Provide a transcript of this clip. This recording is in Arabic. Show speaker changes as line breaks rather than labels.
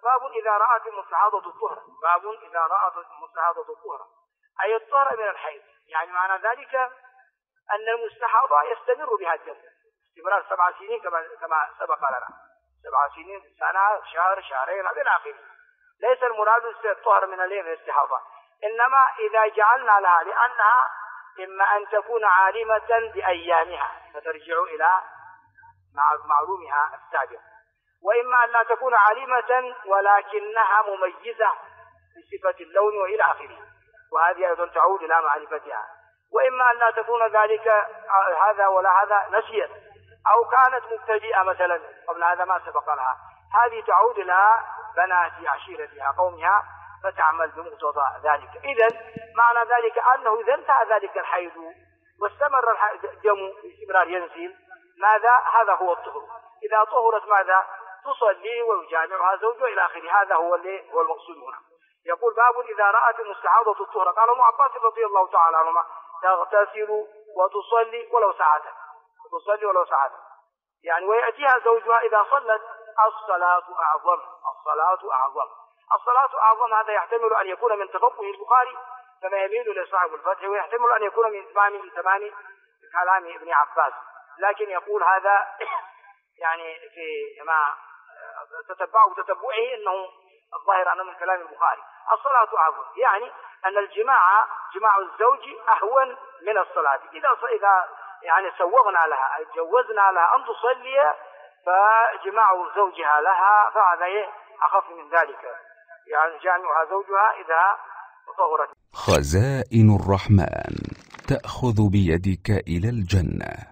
باب إذا رأت المستحاضة الطهر. باب إذا رأت المستحاضة الطهر أي الطهر من الحيض. يعني معنى ذلك أن المستحاضة يستمر بها الدم استمرار 7 سنين كما سبق لنا، 7 سنين، سنة، شهر، شهرين إلى آخره. ليس المراد الطهر من الاستحاضة، إنما إذا جعلنا لها، لأنها إما أن تكون عالمة بأيامها فترجع إلى معلومها السابق، وإما أن لا تكون عالمة ولكنها مميزة بصفة اللون وإلى آخره، وهذه أيضا تعود إلى معرفتها. وإما أن لا تكون ذلك هذا ولا هذا، نسيت أو كانت مبتدئة مثلا قبل هذا ما سبق لها، هذه تعود إلى بنات عشيرتها قومها فتعمل بمقتضى ذلك. إذن معنى ذلك أنه إذا انتهى ذلك الحيض واستمر الدم باستمرار ينزل، ماذا؟ هذا هو الطهر. إذا طهرت ماذا؟ تصلي ويجامعها زوجها إلى آخره. هذا هو المقصود هنا. يقول باب إذا رأت المستحاضة الطهر. قال ابن عباس رضي الله تعالى عنهما تغتسل وتصلي ولو ساعة، تصلي ولو ساعة، يعني ويأتيها زوجها إذا صلت. الصلاة أعظم، الصلاة أعظم، الصلاة أعظم. هذا يحتمل أن يكون من تفقه البخاري كما يميل لصاحب الفتح، ويحتمل أن يكون من تمام كلام ابن عباس، لكن يقول هذا يعني في ما تتبعه إنه الظاهر أنه من كلام البخاري. الصلاة أعظم يعني أن الجماع، جماع الزوج أهون من الصلاة. إذا يعني سوغنا لها أي جوزنا لها أن تصلي، فجماع زوجها لها فهذا أخف من ذلك، يعني جامعها زوجها إذا طهرت.
خزائن الرحمن تأخذ بيدك إلى الجنة.